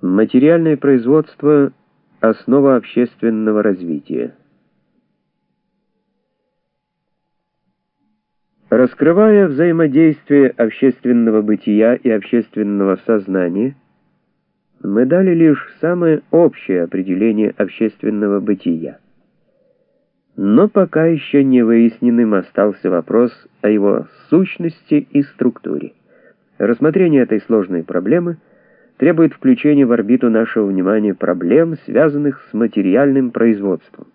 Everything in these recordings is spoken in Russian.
Материальное производство – основа общественного развития. Раскрывая взаимодействие общественного бытия и общественного сознания, мы дали лишь самое общее определение общественного бытия. Но пока еще не выясненным остался вопрос о его сущности и структуре. Рассмотрение этой сложной проблемы требует включения в орбиту нашего внимания проблем, связанных с материальным производством.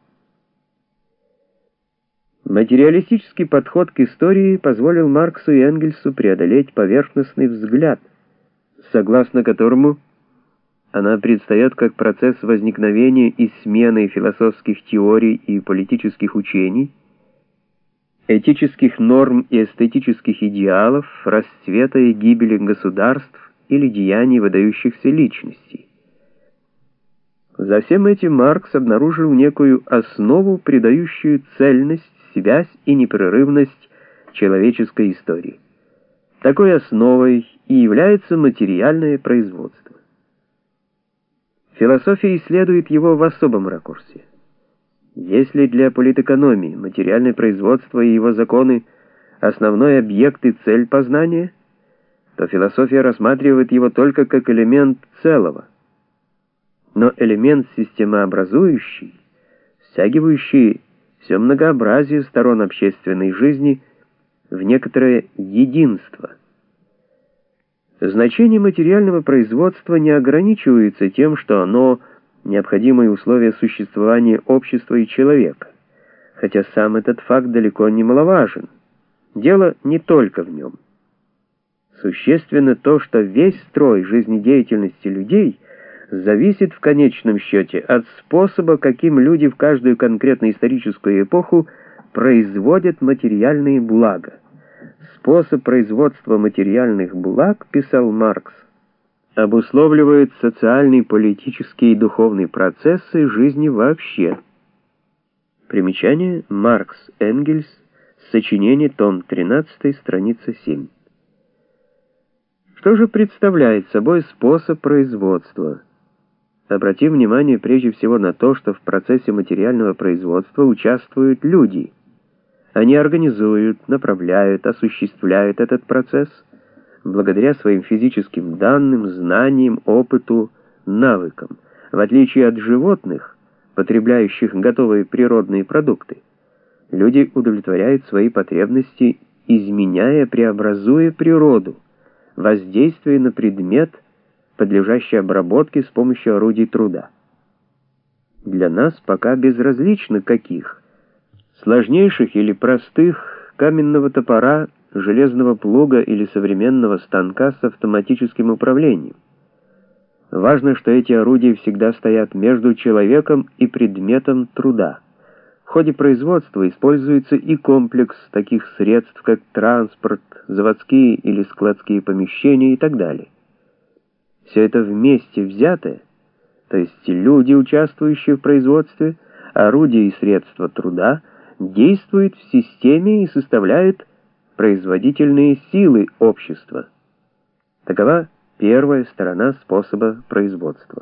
Материалистический подход к истории позволил Марксу и Энгельсу преодолеть поверхностный взгляд, согласно которому она предстает как процесс возникновения и смены философских теорий и политических учений, этических норм и эстетических идеалов, расцвета и гибели государств или деяний выдающихся личностей. За всем этим Маркс обнаружил некую основу, придающую цельность, связь и непрерывность человеческой истории. Такой основой и является материальное производство. Философия исследует его в особом ракурсе. Если для политэкономии материальное производство и его законы — основной объект и цель познания, то философия рассматривает его только как элемент целого. Но элемент системообразующий, стягивающий все многообразие сторон общественной жизни в некоторое единство. Значение материального производства не ограничивается тем, что оно — необходимые условия существования общества и человека, хотя сам этот факт далеко не маловажен. Дело не только в нем. Существенно то, что весь строй жизнедеятельности людей зависит в конечном счете от способа, каким люди в каждую конкретную историческую эпоху производят материальные блага. Способ производства материальных благ, писал Маркс, обусловливает социальные, политические и духовные процессы жизни вообще. Примечание: Маркс, Энгельс, сочинение, том 13, страница 7. Что же представляет собой способ производства? Обратим внимание прежде всего на то, что в процессе материального производства участвуют люди. Они организуют, направляют, осуществляют этот процесс благодаря своим физическим данным, знаниям, опыту, навыкам. В отличие от животных, потребляющих готовые природные продукты, люди удовлетворяют свои потребности, изменяя, преобразуя природу, воздействуя на предмет, подлежащий обработке с помощью орудий труда. Для нас пока безразлично каких, сложнейших или простых, каменного топора, железного плуга или современного станка с автоматическим управлением. Важно, что эти орудия всегда стоят между человеком и предметом труда. В ходе производства используется и комплекс таких средств, как транспорт, заводские или складские помещения и так далее. Все это вместе взятое, то есть люди, участвующие в производстве, орудия и средства труда, действуют в системе и составляют производительные силы общества. Такова первая сторона способа производства.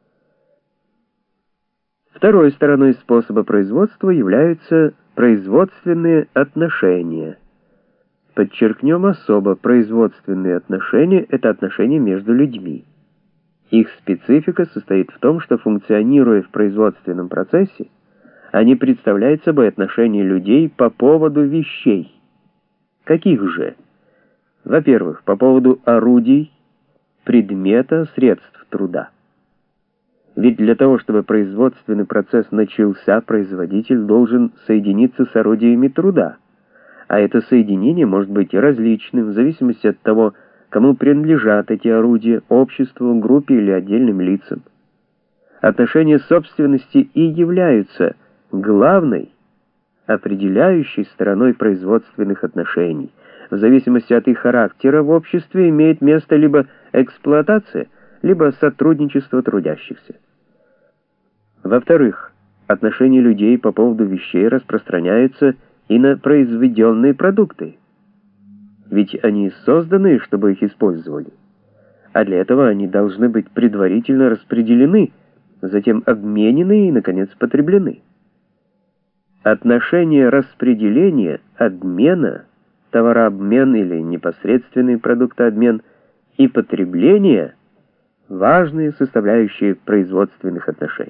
Второй стороной способа производства являются производственные отношения. Подчеркнем особо, производственные отношения — это отношения между людьми. Их специфика состоит в том, что, функционируя в производственном процессе, они представляют собой отношения людей по поводу вещей. Каких же? Во-первых, по поводу орудий, предмета, средств труда. Ведь для того, чтобы производственный процесс начался, производитель должен соединиться с орудиями труда. А это соединение может быть различным в зависимости от того, кому принадлежат эти орудия, обществу, группе или отдельным лицам. Отношения собственности и являются главной, определяющей стороной производственных отношений. В зависимости от их характера в обществе имеет место либо эксплуатация, либо сотрудничество трудящихся. Во-вторых, отношения людей по поводу вещей распространяются и на произведенные продукты. Ведь они созданы, чтобы их использовали. а для этого они должны быть предварительно распределены, затем обменены и, наконец, потреблены. Отношение распределения, обмена, товарообмен или непосредственный продуктообмен и потребления – важные составляющие производственных отношений.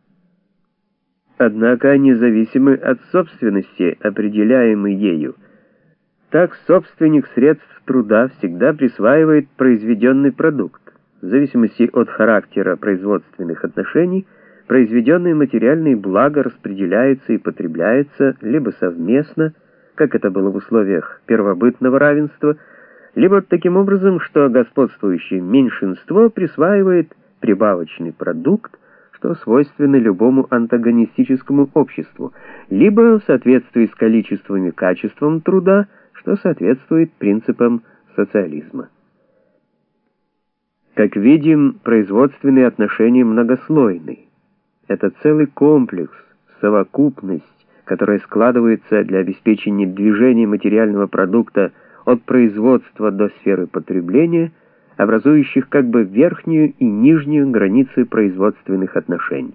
Однако они зависимы от собственности, определяемой ею. Так собственник средств труда всегда присваивает произведенный продукт. В зависимости от характера производственных отношений, произведенные материальные блага распределяются и потребляются либо совместно, как это было в условиях первобытного равенства, либо таким образом, что господствующее меньшинство присваивает прибавочный продукт, что свойственно любому антагонистическому обществу, либо в соответствии с количеством и качеством труда, что соответствует принципам социализма. Как видим, производственные отношения многослойны. Это целый комплекс, совокупность, которая складывается для обеспечения движения материального продукта от производства до сферы потребления, образующих как бы верхнюю и нижнюю границы производственных отношений.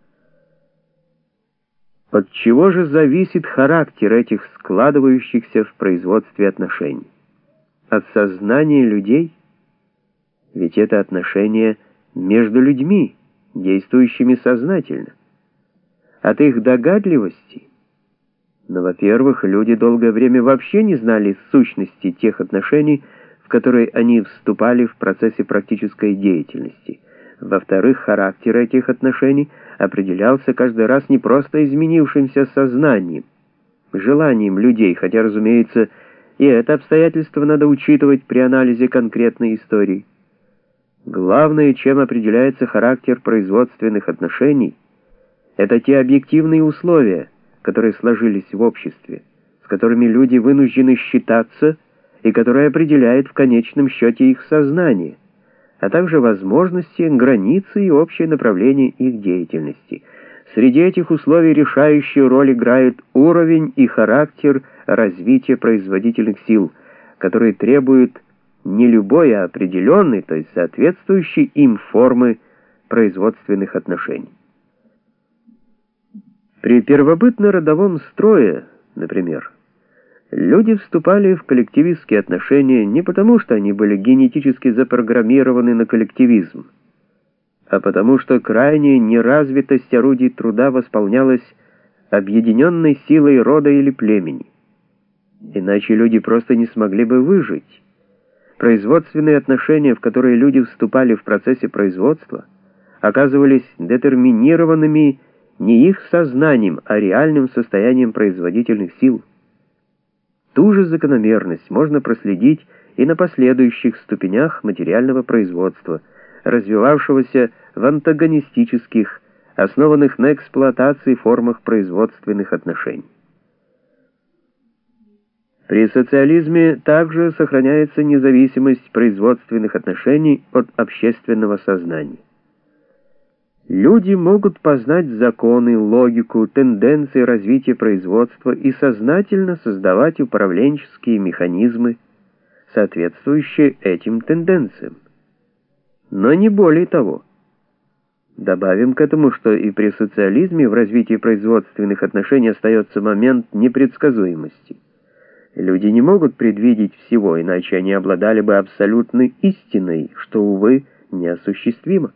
От чего же зависит характер этих складывающихся в производстве отношений? От сознания людей? Ведь это отношения между людьми, действующими сознательно. От их догадливости? Но, во-первых, люди долгое время вообще не знали сущности тех отношений, в которые они вступали в процессе практической деятельности. Во-вторых, характер этих отношений определялся каждый раз не просто изменившимся сознанием, желанием людей, хотя, разумеется, и это обстоятельство надо учитывать при анализе конкретной истории. Главное, чем определяется характер производственных отношений, это те объективные условия, которые сложились в обществе, с которыми люди вынуждены считаться и которые определяют в конечном счете их сознание, а также возможности, границы и общее направление их деятельности. Среди этих условий решающую роль играет уровень и характер развития производительных сил, которые требуют не любой, а определенной, то есть соответствующей им формы производственных отношений. При первобытно-родовом строе, например, люди вступали в коллективистские отношения не потому, что они были генетически запрограммированы на коллективизм, а потому что крайняя неразвитость орудий труда восполнялась объединенной силой рода или племени. Иначе люди просто не смогли бы выжить. Производственные отношения, в которые люди вступали в процессе производства, оказывались детерминированными не их сознанием, а реальным состоянием производительных сил. Ту же закономерность можно проследить и на последующих ступенях материального производства, развивавшегося в антагонистических, основанных на эксплуатации формах производственных отношений. При социализме также сохраняется независимость производственных отношений от общественного сознания. Люди могут познать законы, логику, тенденции развития производства и сознательно создавать управленческие механизмы, соответствующие этим тенденциям. Но не более того. Добавим к этому, что и при социализме в развитии производственных отношений остается момент непредсказуемости. Люди не могут предвидеть всего, иначе они обладали бы абсолютной истиной, что, увы, неосуществимо.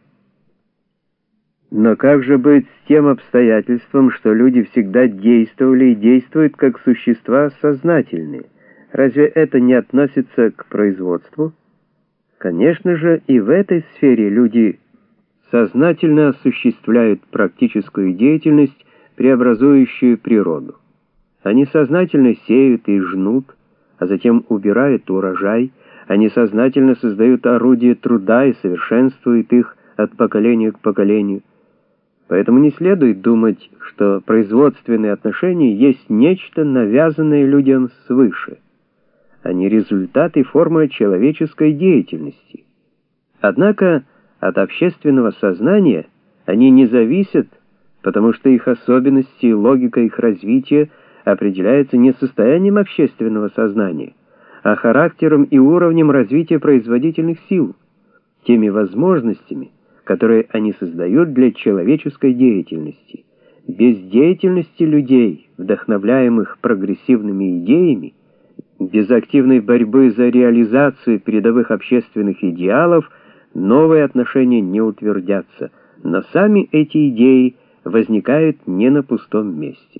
Но как же быть с тем обстоятельством, что люди всегда действовали и действуют как существа сознательные? Разве это не относится к производству? Конечно же, и в этой сфере люди сознательно осуществляют практическую деятельность, преобразующую природу. Они сознательно сеют и жнут, а затем убирают урожай, они сознательно создают орудия труда и совершенствуют их от поколения к поколению. Поэтому не следует думать, что производственные отношения есть нечто, навязанное людям свыше. Они результат и форма человеческой деятельности. Однако от общественного сознания они не зависят, потому что их особенности и логика их развития определяется не состоянием общественного сознания, а характером и уровнем развития производительных сил. теми возможностями, которые они создают для человеческой деятельности. Без деятельности людей, вдохновляемых прогрессивными идеями, без активной борьбы за реализацию передовых общественных идеалов, новые отношения не утвердятся, но сами эти идеи возникают не на пустом месте.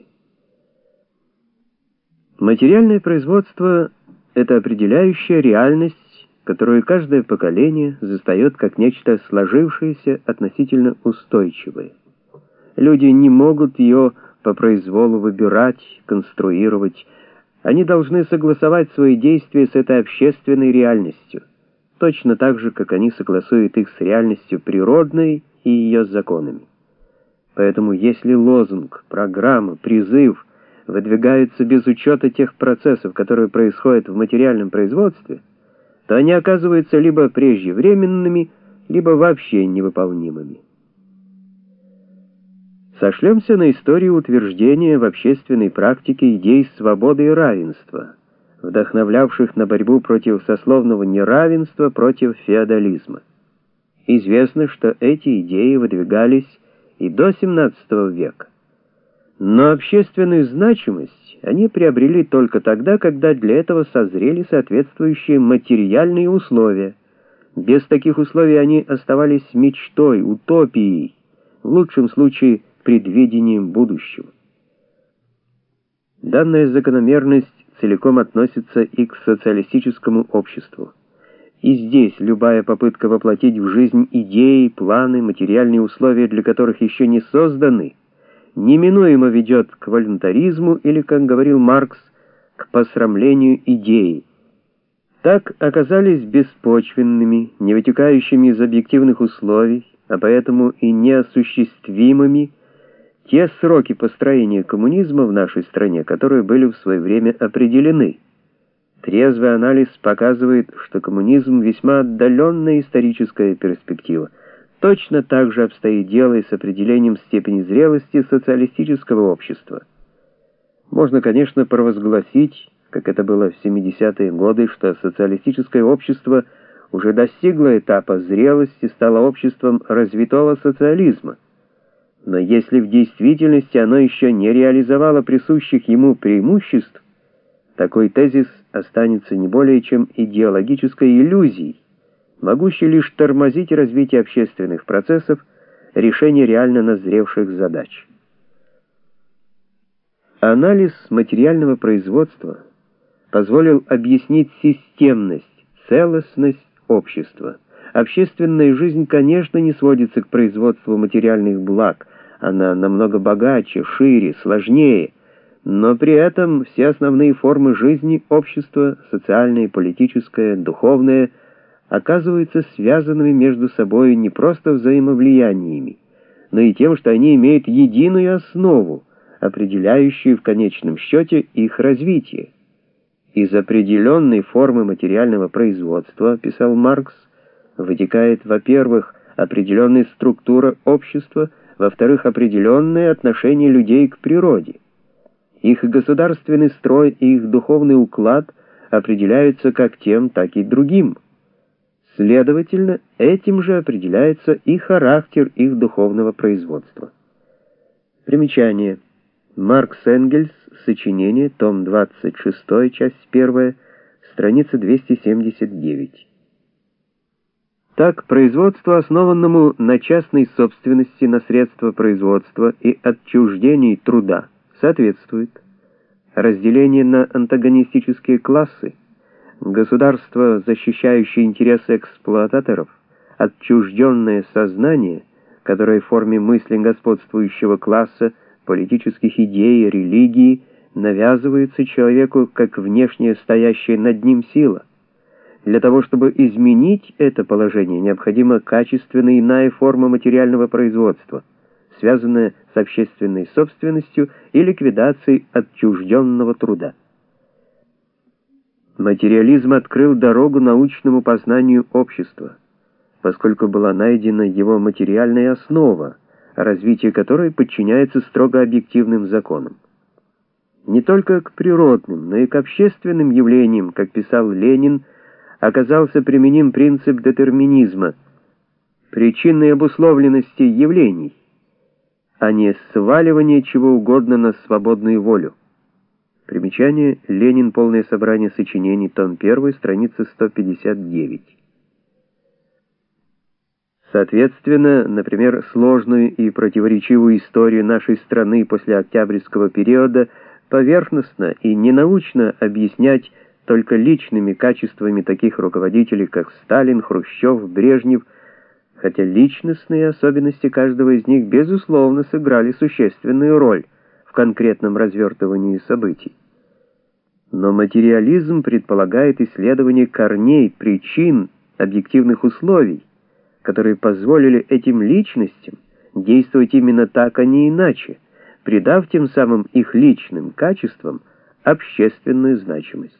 Материальное производство — это определяющая реальность, которую каждое поколение застает как нечто сложившееся, относительно устойчивое. Люди не могут ее по произволу выбирать, конструировать. Они должны согласовать свои действия с этой общественной реальностью, точно так же, как они согласуют их с реальностью природной и ее законами. Поэтому если лозунг, программа, призыв выдвигаются без учета тех процессов, которые происходят в материальном производстве, то они оказываются либо преждевременными, либо вообще невыполнимыми. Сошлемся на историю утверждения в общественной практике идей свободы и равенства, вдохновлявших на борьбу против сословного неравенства, против феодализма. Известно, что эти идеи выдвигались и до XVII века. Но общественную значимость они приобрели только тогда, когда для этого созрели соответствующие материальные условия. Без таких условий они оставались мечтой, утопией, в лучшем случае предвидением будущего. Данная закономерность целиком относится и к социалистическому обществу. И здесь любая попытка воплотить в жизнь идеи, планы, материальные условия, для которых еще не созданы, неминуемо ведет к волюнтаризму или, как говорил Маркс, к посрамлению идеи. Так оказались беспочвенными, не вытекающими из объективных условий, а поэтому и неосуществимыми те сроки построения коммунизма в нашей стране, которые были в свое время определены. Трезвый анализ показывает, что коммунизм весьма отдаленная историческая перспектива. Точно так же обстоит дело и с определением степени зрелости социалистического общества. Можно, конечно, провозгласить, как это было в 70-е годы, что социалистическое общество уже достигло этапа зрелости, стало обществом развитого социализма. Но если в действительности оно еще не реализовало присущих ему преимуществ, такой тезис останется не более чем идеологической иллюзией, могущей лишь тормозить развитие общественных процессов, решение реально назревших задач. Анализ материального производства позволил объяснить системность, целостность общества. Общественная жизнь, конечно, не сводится к производству материальных благ, она намного богаче, шире, сложнее, но при этом все основные формы жизни общества, социальная, политическая, духовная, оказываются связанными между собой не просто взаимовлияниями, но и тем, что они имеют единую основу, определяющую в конечном счете их развитие. Из определенной формы материального производства, писал Маркс, вытекает, во-первых, определенная структура общества, во-вторых, определенное отношение людей к природе. Их государственный строй и их духовный уклад определяются как тем, так и другим. Следовательно, этим же определяется и характер их духовного производства. Примечание. Маркс Энгельс, сочинение, том 26, часть 1, страница 279. Так, производству, основанному на частной собственности на средства производства и отчуждении труда, соответствует разделение на антагонистические классы, государство, защищающее интересы эксплуататоров, отчужденное сознание, которое в форме мысли господствующего класса, политических идей, религии навязывается человеку как внешне стоящая над ним сила. Для того, чтобы изменить это положение, необходима качественно иная форма материального производства, связанная с общественной собственностью и ликвидацией отчужденного труда. Материализм открыл дорогу научному познанию общества, поскольку была найдена его материальная основа, развитие которой подчиняется строго объективным законам. Не только к природным, но и к общественным явлениям, как писал Ленин, оказался применим принцип детерминизма, причинной обусловленности явлений, а не сваливание чего угодно на свободную волю. Примечание: Ленин. Полное собрание сочинений. Том 1. Страница 159. Соответственно, например, сложную и противоречивую историю нашей страны после Октябрьского периода поверхностно и ненаучно объяснять только личными качествами таких руководителей, как Сталин, Хрущев, Брежнев, хотя личностные особенности каждого из них, безусловно, сыграли существенную роль в конкретном развертывании событий. Но материализм предполагает исследование корней, причин, объективных условий, которые позволили этим личностям действовать именно так, а не иначе, придав тем самым их личным качествам общественную значимость.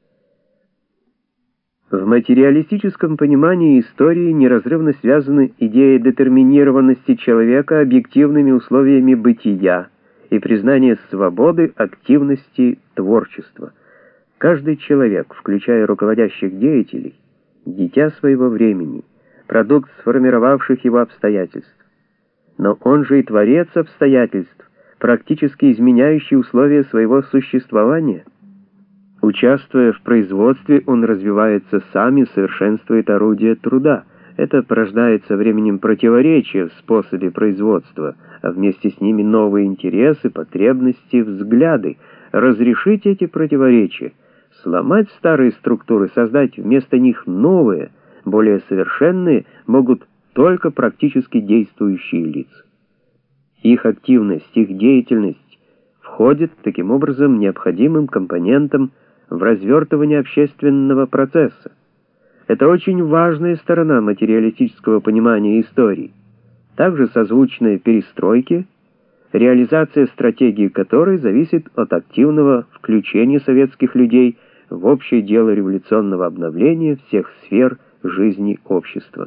В материалистическом понимании истории неразрывно связаны идея детерминированности человека объективными условиями бытия и признание свободы, активности, творчества. Каждый человек, включая руководящих деятелей, дитя своего времени, продукт сформировавших его обстоятельств. Но он же и творец обстоятельств, практически изменяющий условия своего существования. Участвуя в производстве, он развивается сам и совершенствует орудия труда. Это порождает со временем противоречия в способе производства, а вместе с ними новые интересы, потребности, взгляды. Разрешить эти противоречия, сломать старые структуры, создать вместо них новые, более совершенные, могут только практически действующие лица. Их активность, их деятельность входит таким образом необходимым компонентом в развертывание общественного процесса. Это очень важная сторона материалистического понимания истории, также созвучная перестройке, реализация стратегии которой зависит от активного включения советских людей в общее дело революционного обновления всех сфер жизни общества.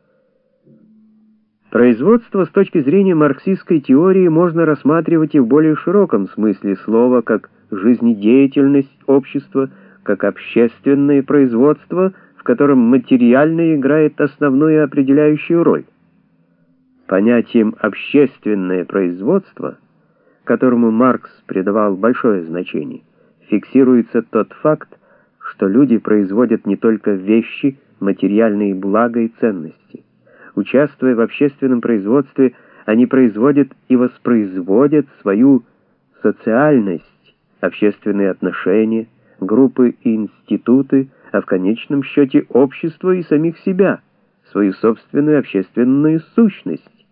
Производство с точки зрения марксистской теории можно рассматривать и в более широком смысле слова, как жизнедеятельность общества, как общественное производство, в котором материальное играет основную определяющую роль. Понятием «общественное производство», которому Маркс придавал большое значение, фиксируется тот факт, что люди производят не только вещи, материальные блага и ценности. Участвуя в общественном производстве, они производят и воспроизводят свою социальность, общественные отношения, группы и институты, а в конечном счете общество и самих себя, свою собственную общественную сущность.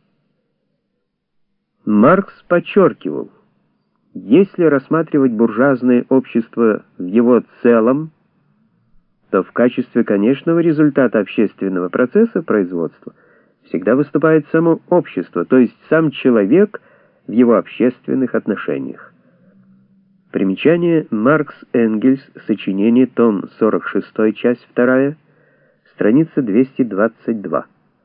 Маркс подчеркивал, если рассматривать буржуазное общество в его целом, то в качестве конечного результата общественного процесса производства всегда выступает само общество, то есть сам человек в его общественных отношениях. Примечание: Маркс Энгельс, сочинение, том 46, часть 2, страница 222.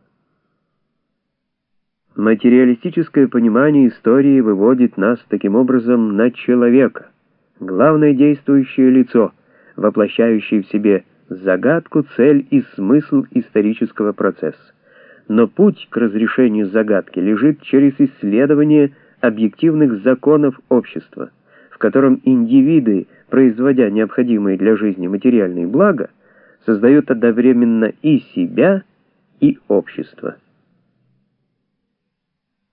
Материалистическое понимание истории выводит нас таким образом на человека, главное действующее лицо, воплощающее в себе загадку, цель и смысл исторического процесса. Но путь к разрешению загадки лежит через исследование объективных законов общества, в котором индивиды, производя необходимые для жизни материальные блага, создают одновременно и себя, и общество.